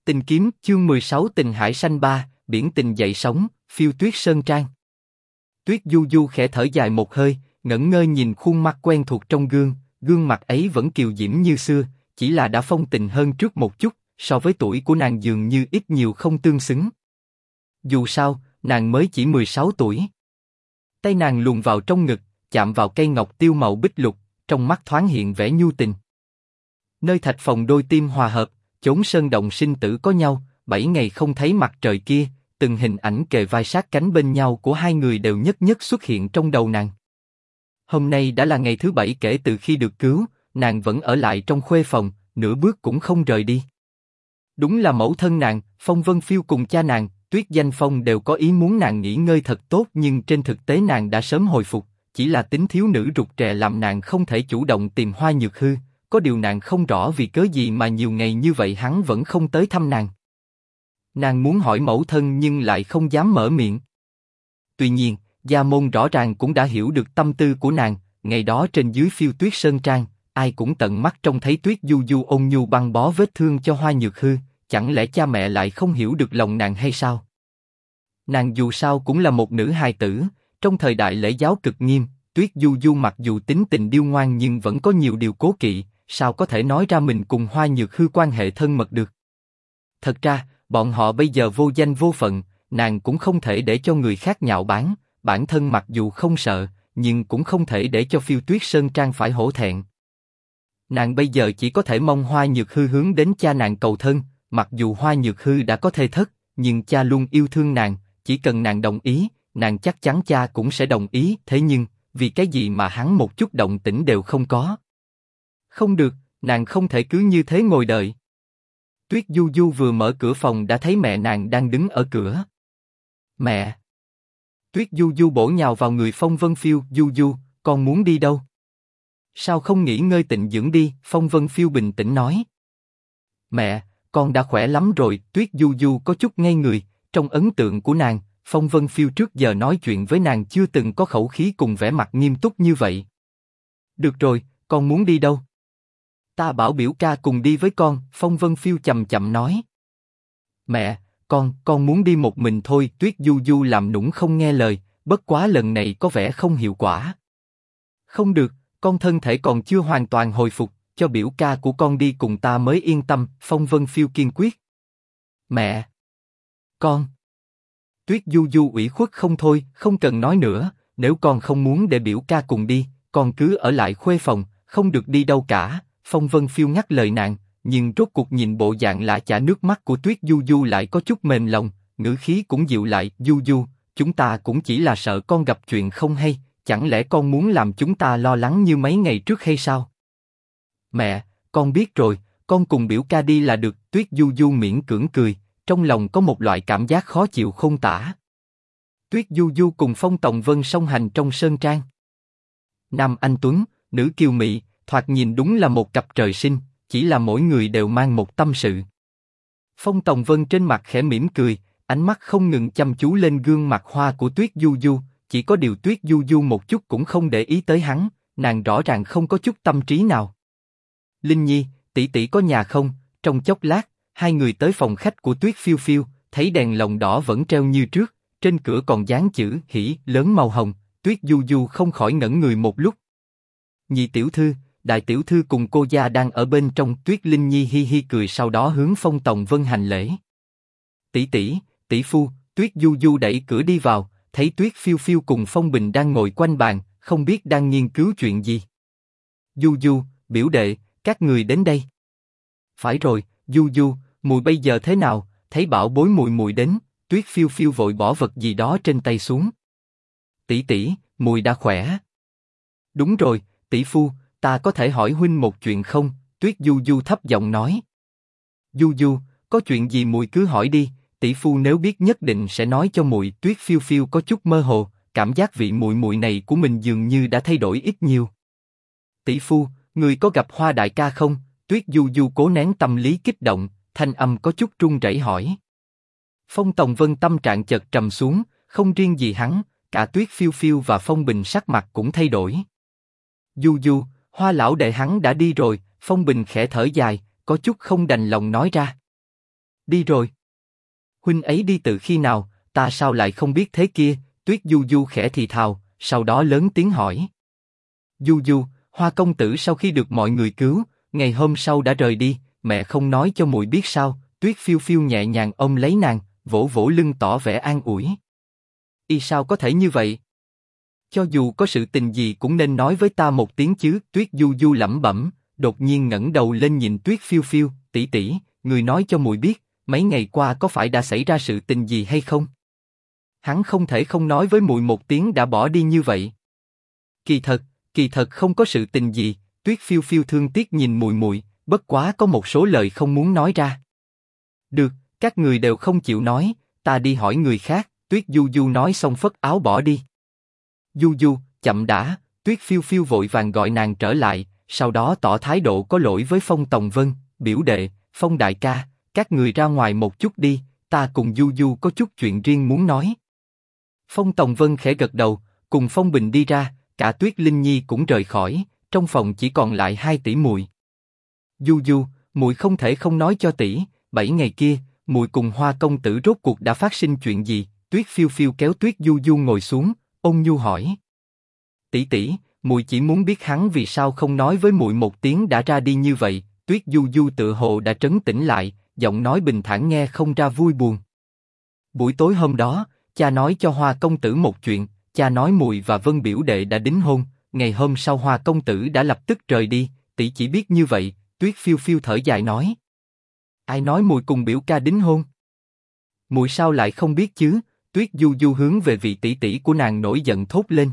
Tình kiếm chương 16 Tình hải xanh ba, biển tình dậy sóng, phiêu tuyết sơn trang. Tuyết Du Du khẽ thở dài một hơi, ngẩn ngơ nhìn khuôn mặt quen thuộc trong gương, gương mặt ấy vẫn kiều diễm như xưa, chỉ là đã phong tình hơn trước một chút, so với tuổi của nàng dường như ít nhiều không tương xứng. Dù sao, nàng mới chỉ 16 tuổi. Tay nàng luồn vào trong ngực, chạm vào cây ngọc tiêu màu bích lục, trong mắt thoáng hiện vẻ nhu tình. Nơi thạch phòng đôi tim hòa hợp, chốn sơn động sinh tử có nhau, 7 ngày không thấy mặt trời kia, từng hình ảnh kề vai sát cánh bên nhau của hai người đều nhất nhất xuất hiện trong đầu nàng. Hôm nay đã là ngày thứ 7 kể từ khi được cứu, nàng vẫn ở lại trong khuê phòng, nửa bước cũng không rời đi. Đúng là mẫu thân nàng, Phong Vân Phiêu cùng cha nàng, Tuyết Danh Phong đều có ý muốn nàng nghỉ ngơi thật tốt, nhưng trên thực tế nàng đã sớm hồi phục, chỉ là tính thiếu nữ rụt rè làm nàng không thể chủ động tìm Hoa Nhược Hư. Có điều nàng không rõ vì cớ gì mà nhiều ngày như vậy hắn vẫn không tới thăm nàng. Nàng muốn hỏi mẫu thân nhưng lại không dám mở miệng. Tuy nhiên, Gia Môn rõ ràng cũng đã hiểu được tâm tư của nàng. Ngày đó trên dưới phiêu tuyết sơn trang, ai cũng tận mắt trông thấy Tuyết Du Du ôn nhu băng bó vết thương cho Hoa Nhược Hư. Chẳng lẽ cha mẹ lại không hiểu được lòng nàng hay sao? Nàng dù sao cũng là một nữ hài tử, trong thời đại lễ giáo cực nghiêm, Tuyết Du Du mặc dù tính tình điêu ngoan nhưng vẫn có nhiều điều cố kỵ. Sao có thể nói ra mình cùng Hoa Nhược Hư quan hệ thân mật được? Thật ra, bọn họ bây giờ vô danh vô phận, nàng cũng không thể để cho người khác nhạo báng, bản thân mặc dù không sợ, nhưng cũng không thể để cho phiêu tuyết sơn trang phải hổ thẹn. Nàng bây giờ chỉ có thể mong Hoa Nhược Hư hướng đến cha nàng cầu thân, mặc dù Hoa Nhược Hư đã có thê thất, nhưng cha luôn yêu thương nàng, chỉ cần nàng đồng ý, nàng chắc chắn cha cũng sẽ đồng ý. Thế nhưng, vì cái gì mà hắn một chút động tĩnh đều không có? Không được, nàng không thể cứ như thế ngồi đợi. Tuyết Du Du vừa mở cửa phòng đã thấy mẹ nàng đang đứng ở cửa. Mẹ! Tuyết Du Du bổ nhào vào người Phong Vân Phiêu. Du Du, con muốn đi đâu? Sao không nghỉ ngơi tịnh dưỡng đi? Phong Vân Phiêu bình tĩnh nói. Mẹ, con đã khỏe lắm rồi. Tuyết Du Du có chút ngây người. Trong ấn tượng của nàng, Phong Vân Phiêu trước giờ nói chuyện với nàng chưa từng có khẩu khí cùng vẻ mặt nghiêm túc như vậy. Được rồi, con muốn đi đâu? Ta bảo biểu ca cùng đi với con. Phong Vân Phiêu chậm chậm nói. Mẹ, con muốn đi một mình thôi. Tuyết Du Du làm nũng không nghe lời, bất quá lần này có vẻ không hiệu quả. Không được, con thân thể còn chưa hoàn toàn hồi phục, cho biểu ca của con đi cùng ta mới yên tâm. Phong Vân Phiêu kiên quyết. Mẹ! Con! Tuyết Du Du ủy khuất không thôi. Không cần nói nữa, nếu con không muốn để biểu ca cùng đi, con cứ ở lại khuê phòng, không được đi đâu cả. Phong Vân Phiêu ngắt lời nàng, nhưng rốt cuộc nhìn bộ dạng lã chả nước mắt của Tuyết Du Du lại có chút mềm lòng, ngữ khí cũng dịu lại. Du Du, chúng ta cũng chỉ là sợ con gặp chuyện không hay, chẳng lẽ con muốn làm chúng ta lo lắng như mấy ngày trước hay sao? Mẹ, con biết rồi, con cùng biểu ca đi là được. Tuyết Du Du miễn cưỡng cười, trong lòng có một loại cảm giác khó chịu không tả. Tuyết Du Du cùng Phong Tòng Vân song hành trong sơn trang. Nam anh tuấn, nữ kiều mị, thoạt nhìn đúng là một cặp trời sinh, chỉ là mỗi người đều mang một tâm sự. Phong Tòng Vân trên mặt khẽ mỉm cười, ánh mắt không ngừng chăm chú lên gương mặt hoa của Tuyết Du Du, chỉ có điều Tuyết Du Du một chút cũng không để ý tới hắn, nàng rõ ràng không có chút tâm trí nào. Linh Nhi, tỷ tỷ có nhà không? Trong chốc lát, hai người tới phòng khách của Tuyết Phiêu Phiêu, thấy đèn lồng đỏ vẫn treo như trước, trên cửa còn dán chữ hỉ lớn màu hồng. Tuyết Du Du không khỏi ngẩn người một lúc. Nhị tiểu thư, đại tiểu thư cùng cô gia đang ở bên trong. Tuyết Linh Nhi hi hi cười, sau đó hướng Phong Tòng Vân hành lễ. Tỷ tỷ, tỷ phu. Tuyết Du Du đẩy cửa đi vào, thấy Tuyết Phiêu Phiêu cùng Phong Bình đang ngồi quanh bàn, không biết đang nghiên cứu chuyện gì. Du Du, biểu đệ, các người đến đây. Phải rồi, Du Du, mùi bây giờ thế nào? Thấy bảo bối mùi mùi đến. Tuyết Phiêu Phiêu vội bỏ vật gì đó trên tay xuống. Tỷ tỷ, mùi đã khỏe. Đúng rồi, tỷ phu, ta có thể hỏi huynh một chuyện không? Tuyết Du Du thấp giọng nói. Du Du, có chuyện gì muội cứ hỏi đi, tỷ phu nếu biết nhất định sẽ nói cho muội. Tuyết Phiêu Phiêu có chút mơ hồ, cảm giác vị muội muội này của mình dường như đã thay đổi ít nhiều. Tỷ phu, người có gặp Hoa đại ca không? Tuyết Du Du cố nén tâm lý kích động, thanh âm có chút run rẩy hỏi. Phong Tòng Vân tâm trạng chợt trầm xuống, không riêng gì hắn, cả Tuyết Phiêu Phiêu và Phong Bình sắc mặt cũng thay đổi. Du Du, Hoa lão đệ hắn đã đi rồi. Phong Bình khẽ thở dài, có chút không đành lòng nói ra. Đi rồi. Huynh ấy đi từ khi nào, ta sao lại không biết thế kia? Tuyết Du Du khẽ thì thào, sau đó lớn tiếng hỏi. Du Du, Hoa công tử sau khi được mọi người cứu, ngày hôm sau đã rời đi, mẹ không nói cho muội biết sao? Tuyết Phiêu Phiêu nhẹ nhàng ôm lấy nàng, vỗ vỗ lưng tỏ vẻ an ủi. Y sao có thể như vậy? Cho dù có sự tình gì cũng nên nói với ta một tiếng chứ. Tuyết Du Du lẩm bẩm, đột nhiên ngẩng đầu lên nhìn Tuyết Phiêu Phiêu, tỷ tỷ, người nói cho muội biết, mấy ngày qua có phải đã xảy ra sự tình gì hay không? Hắn không thể không nói với muội một tiếng đã bỏ đi như vậy. Kỳ thật không có sự tình gì. Tuyết Phiêu Phiêu thương tiếc nhìn muội muội, bất quá có một số lời không muốn nói ra. Được, các người đều không chịu nói, ta đi hỏi người khác. Tuyết Du Du nói xong phất áo bỏ đi. Du Du, chậm đã. Tuyết Phiêu Phiêu vội vàng gọi nàng trở lại, sau đó tỏ thái độ có lỗi với Phong Tòng Vân, biểu đệ, Phong đại ca, các người ra ngoài một chút đi, ta cùng Du Du có chút chuyện riêng muốn nói. Phong Tòng Vân khẽ gật đầu, cùng Phong Bình đi ra, cả Tuyết Linh Nhi cũng rời khỏi, trong phòng chỉ còn lại hai tỷ muội. Du Du, muội không thể không nói cho tỷ, 7 ngày kia, muội cùng Hoa công tử rốt cuộc đã phát sinh chuyện gì? Tuyết Phiêu Phiêu kéo Tuyết Du Du ngồi xuống, ôn nhu hỏi. Tỷ tỷ, muội chỉ muốn biết hắn vì sao không nói với muội một tiếng đã ra đi như vậy. Tuyết Du Du tự hồ đã trấn tĩnh lại, giọng nói bình thản nghe không ra vui buồn. Buổi tối hôm đó, cha nói cho Hoa công tử một chuyện, cha nói muội và Vân biểu đệ đã đính hôn, ngày hôm sau Hoa công tử đã lập tức rời đi, tỷ chỉ biết như vậy. Tuyết Phiêu Phiêu thở dài nói. Ai nói muội cùng biểu ca đính hôn? Muội sao lại không biết chứ? Tuyết Du Du hướng về vị tỷ tỷ của nàng nổi giận thốt lên.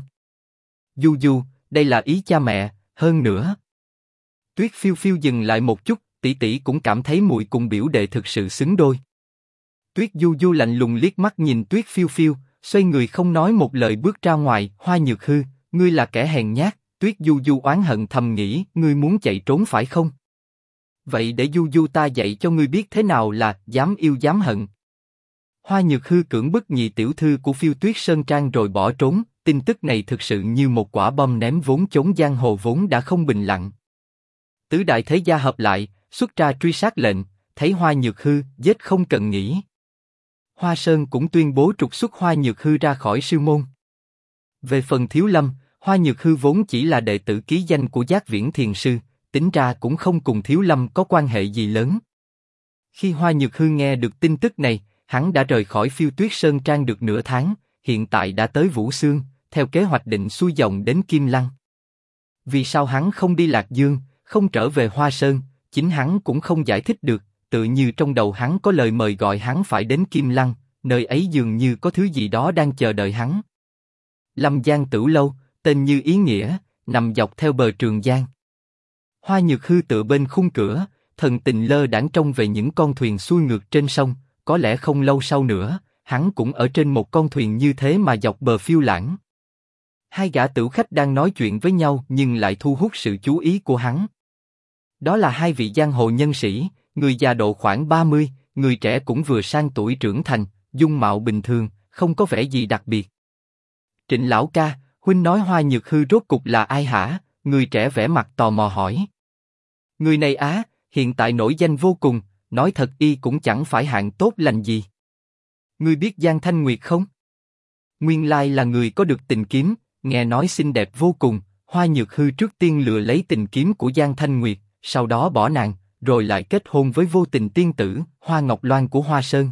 Du Du, đây là ý cha mẹ, hơn nữa. Tuyết Phiêu Phiêu dừng lại một chút, tỷ tỷ cũng cảm thấy muội cùng biểu đệ thực sự xứng đôi. Tuyết Du Du lạnh lùng liếc mắt nhìn Tuyết Phiêu Phiêu, xoay người không nói một lời bước ra ngoài. Hoa Nhược Hư, ngươi là kẻ hèn nhát. Tuyết Du Du oán hận thầm nghĩ, ngươi muốn chạy trốn phải không? Vậy để Du Du ta dạy cho ngươi biết thế nào là dám yêu dám hận. Hoa Nhược Hư cưỡng bức nhị tiểu thư của Phiêu Tuyết Sơn Trang rồi bỏ trốn. Tin tức này thực sự như một quả bom ném vốn chốn giang hồ vốn đã không bình lặng. Tứ đại thế gia hợp lại, xuất ra truy sát lệnh, thấy Hoa Nhược Hư giết không cần nghĩ. Hoa Sơn cũng tuyên bố trục xuất Hoa Nhược Hư ra khỏi sư môn. Về phần Thiếu Lâm, Hoa Nhược Hư vốn chỉ là đệ tử ký danh của Giác Viễn Thiền Sư, tính ra cũng không cùng Thiếu Lâm có quan hệ gì lớn. Khi Hoa Nhược Hư nghe được tin tức này, hắn đã rời khỏi Phiêu Tuyết Sơn Trang được nửa tháng, hiện tại đã tới Vũ Xương, theo kế hoạch định xuôi dòng đến Kim Lăng. Vì sao hắn không đi Lạc Dương, không trở về Hoa Sơn, chính hắn cũng không giải thích được, tự như trong đầu hắn có lời mời gọi hắn phải đến Kim Lăng, nơi ấy dường như có thứ gì đó đang chờ đợi hắn. Lâm Giang Tửu Lâu, tên như ý nghĩa, nằm dọc theo bờ Trường Giang. Hoa Nhược Hư tựa bên khung cửa, thần tình lơ đãng trông về những con thuyền xuôi ngược trên sông, có lẽ không lâu sau nữa, hắn cũng ở trên một con thuyền như thế mà dọc bờ phiêu lãng. Hai gã tửu khách đang nói chuyện với nhau nhưng lại thu hút sự chú ý của hắn. Đó là hai vị giang hồ nhân sĩ, người già độ khoảng 30, người trẻ cũng vừa sang tuổi trưởng thành, dung mạo bình thường, không có vẻ gì đặc biệt. Trịnh lão ca, huynh nói Hoa Nhược Hư rốt cục là ai hả? Người trẻ vẻ mặt tò mò hỏi. Người này á, hiện tại nổi danh vô cùng, nói thật y cũng chẳng phải hạng tốt lành gì. Ngươi biết Giang Thanh Nguyệt không? Nguyên lai là người có được tình kiếm, nghe nói xinh đẹp vô cùng. Hoa Nhược Hư trước tiên lừa lấy tình kiếm của Giang Thanh Nguyệt, sau đó bỏ nàng, rồi lại kết hôn với vô tình tiên tử Hoa Ngọc Loan của Hoa Sơn.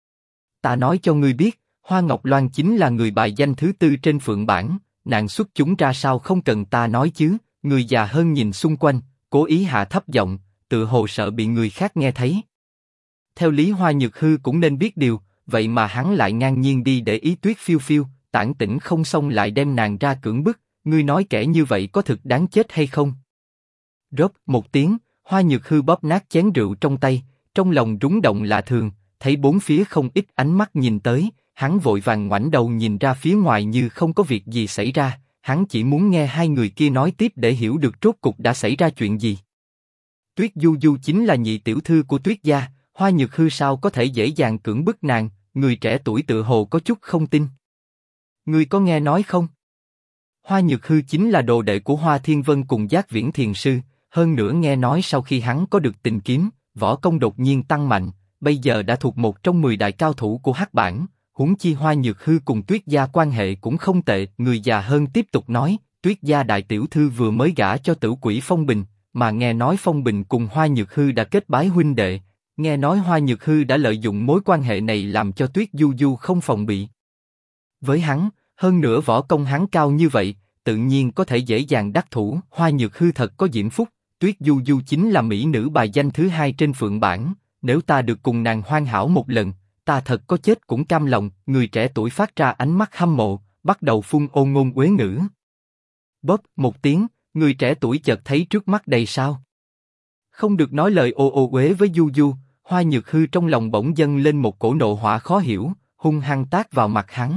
Ta nói cho ngươi biết, Hoa Ngọc Loan chính là người bài danh thứ 4 trên phượng bảng, nàng xuất chúng ra sao không cần ta nói chứ. Người già hơn nhìn xung quanh, cố ý hạ thấp giọng, tự hồ sợ bị người khác nghe thấy. Theo lý Hoa Nhược Hư cũng nên biết điều, vậy mà hắn lại ngang nhiên đi để ý Tuyết Phiêu Phiêu, tản tỉnh không xong lại đem nàng ra cưỡng bức. Ngươi nói kẻ như vậy có thực đáng chết hay không? Rốp một tiếng, Hoa Nhược Hư bóp nát chén rượu trong tay, trong lòng rúng động lạ thường, thấy bốn phía không ít ánh mắt nhìn tới, hắn vội vàng ngoảnh đầu nhìn ra phía ngoài như không có việc gì xảy ra, hắn chỉ muốn nghe hai người kia nói tiếp để hiểu được rốt cục đã xảy ra chuyện gì. Tuyết Du Du chính là nhị tiểu thư của Tuyết gia, Hoa Nhược Hư sao có thể dễ dàng cưỡng bức nàng? Người trẻ tuổi tự hồ có chút không tin. Ngươi có nghe nói không? Hoa Nhược Hư chính là đồ đệ của Hoa Thiên Vân cùng Giác Viễn Thiền Sư, hơn nữa nghe nói sau khi hắn có được tình kiếm, võ công đột nhiên tăng mạnh, bây giờ đã thuộc một trong 10 đại cao thủ của hắc bảng, huống chi Hoa Nhược Hư cùng Tuyết gia quan hệ cũng không tệ. Người già hơn tiếp tục nói, Tuyết gia đại tiểu thư vừa mới gả cho tử quỷ Phong Bình, mà nghe nói Phong Bình cùng Hoa Nhược Hư đã kết bái huynh đệ, nghe nói Hoa Nhược Hư đã lợi dụng mối quan hệ này làm cho Tuyết Du Du không phòng bị với hắn, hơn nữa võ công hắn cao như vậy, tự nhiên có thể dễ dàng đắc thủ. Hoa Nhược Hư thật có diễm phúc, Tuyết Du Du chính là mỹ nữ bài danh thứ 2 trên phượng bảng, nếu ta được cùng nàng hoàn hảo một lần, ta thật có chết cũng cam lòng. Người trẻ tuổi phát ra ánh mắt hâm mộ, bắt đầu phun ôn ngôn uế ngữ. Bóp một tiếng, người trẻ tuổi chợt thấy trước mắt đầy sao. Không được nói lời ô ô uế với Du Du, Hoa Nhược Hư trong lòng bỗng dâng lên một cổ nộ hỏa khó hiểu, hung hăng tát vào mặt hắn.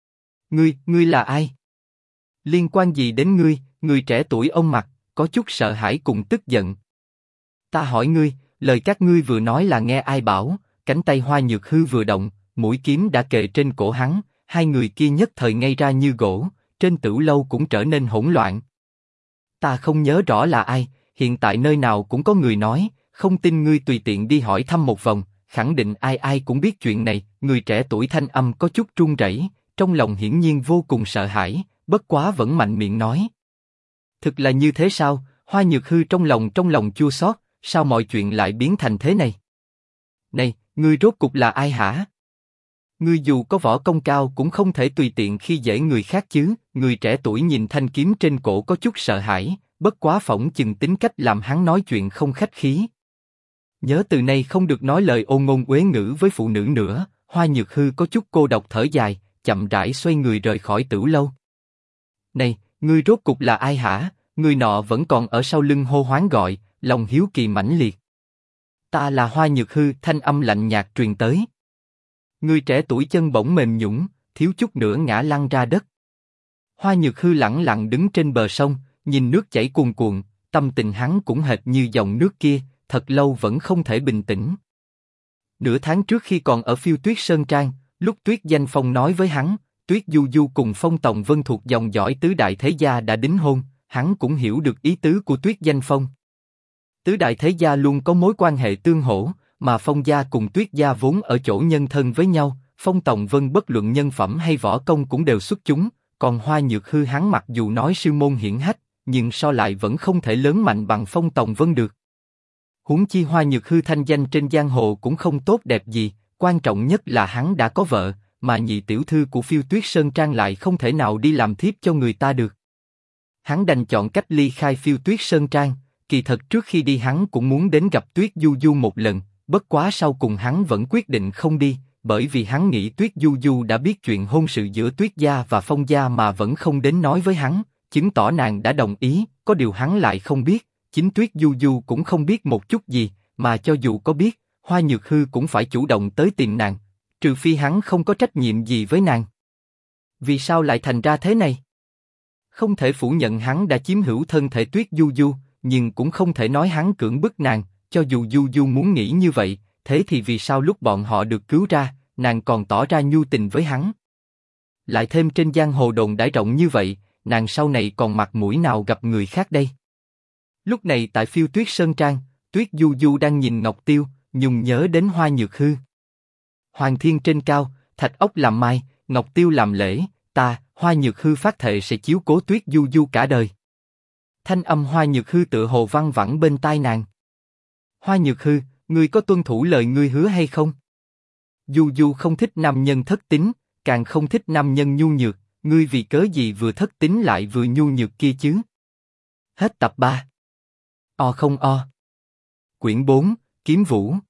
Ngươi là ai? Liên quan gì đến ngươi? Người trẻ tuổi ông mặt, có chút sợ hãi cùng tức giận. Ta hỏi ngươi, lời các ngươi vừa nói là nghe ai bảo? Cánh tay Hoa Nhược Hư vừa động, mũi kiếm đã kề trên cổ hắn, hai người kia nhất thời ngây ra như gỗ, trên tửu lâu cũng trở nên hỗn loạn. Ta không nhớ rõ là ai, hiện tại nơi nào cũng có người nói, không tin ngươi tùy tiện đi hỏi thăm một vòng, khẳng định ai ai cũng biết chuyện này. Người trẻ tuổi thanh âm có chút run rẩy, trong lòng hiển nhiên vô cùng sợ hãi, bất quá vẫn mạnh miệng nói. Thực là như thế sao? Hoa Nhược Hư trong lòng chua xót, sao mọi chuyện lại biến thành thế này? Này, ngươi rốt cục là ai hả? Ngươi dù có võ công cao cũng không thể tùy tiện khi dễ người khác chứ. Người trẻ tuổi nhìn thanh kiếm trên cổ có chút sợ hãi, bất quá phỏng chừng tính cách làm hắn nói chuyện không khách khí. Nhớ từ nay không được nói lời ôn ngôn uế ngữ với phụ nữ nữa. Hoa Nhược Hư có chút cô độc thở dài, chậm rãi xoay người rời khỏi tửu lâu. Này, ngươi rốt cục là ai hả? Người nọ vẫn còn ở sau lưng hô hoán gọi, lòng hiếu kỳ mãnh liệt. Ta là Hoa Nhược Hư, thanh âm lạnh nhạt truyền tới. Người trẻ tuổi chân bỗng mềm nhũn, thiếu chút nữa ngã lăn ra đất. Hoa Nhược Hư lẳng lặng đứng trên bờ sông, nhìn nước chảy cuồn cuộn, tâm tình hắn cũng hệt như dòng nước kia, thật lâu vẫn không thể bình tĩnh. Nửa tháng trước khi còn ở Phiêu Tuyết Sơn Trang, lúc Tuyết Danh Phong nói với hắn, Tuyết Du Du cùng Phong Tòng Vân thuộc dòng dõi tứ đại thế gia đã đính hôn, hắn cũng hiểu được ý tứ của Tuyết Danh Phong. Tứ đại thế gia luôn có mối quan hệ tương hỗ, mà Phong gia cùng Tuyết gia vốn ở chỗ nhân thân với nhau, Phong Tòng Vân bất luận nhân phẩm hay võ công cũng đều xuất chúng, còn Hoa Nhược Hư hắn mặc dù nói sư môn hiển hách, nhưng so lại vẫn không thể lớn mạnh bằng Phong Tòng Vân được. Huống chi Hoa Nhược Hư thanh danh trên giang hồ cũng không tốt đẹp gì, quan trọng nhất là hắn đã có vợ, mà nhị tiểu thư của Phiêu Tuyết Sơn Trang lại không thể nào đi làm thiếp cho người ta được. Hắn đành chọn cách ly khai Phiêu Tuyết Sơn Trang, kỳ thật trước khi đi hắn cũng muốn đến gặp Tuyết Du Du một lần, bất quá sau cùng hắn vẫn quyết định không đi, bởi vì hắn nghĩ Tuyết Du Du đã biết chuyện hôn sự giữa Tuyết gia và Phong gia mà vẫn không đến nói với hắn, chứng tỏ nàng đã đồng ý, có điều hắn lại không biết, chính Tuyết Du Du cũng không biết một chút gì, mà cho dù có biết, Hoa Nhược Hư cũng phải chủ động tới tìm nàng, trừ phi hắn không có trách nhiệm gì với nàng. Vì sao lại thành ra thế này? Không thể phủ nhận hắn đã chiếm hữu thân thể Tuyết Du Du, nhưng cũng không thể nói hắn cưỡng bức nàng, cho dù Du Du muốn nghĩ như vậy, thế thì vì sao lúc bọn họ được cứu ra, nàng còn tỏ ra nhu tình với hắn? Lại thêm trên giang hồ đồn đãi rộng như vậy, nàng sau này còn mặt mũi nào gặp người khác đây? Lúc này tại Phiêu Tuyết Sơn Trang, Tuyết Du Du đang nhìn Ngọc Tiêu, nhung nhớ đến Hoa Nhược Hư. Hoàng thiên trên cao, thạch ốc làm mai, Ngọc Tiêu làm lễ, ta, Hoa Nhược Hư phát thệ sẽ chiếu cố Tuyết Du Du cả đời. Thanh âm Hoa Nhược Hư tựa hồ văng vẳng bên tai nàng. Hoa Nhược Hư, ngươi có tuân thủ lời ngươi hứa hay không? Du Du không thích nam nhân thất tín, càng không thích nam nhân nhu nhược, ngươi vì cớ gì vừa thất tín lại vừa nhu nhược kia chứ? Hết tập 3. O không o. Quyển 4, Kiếm Vũ.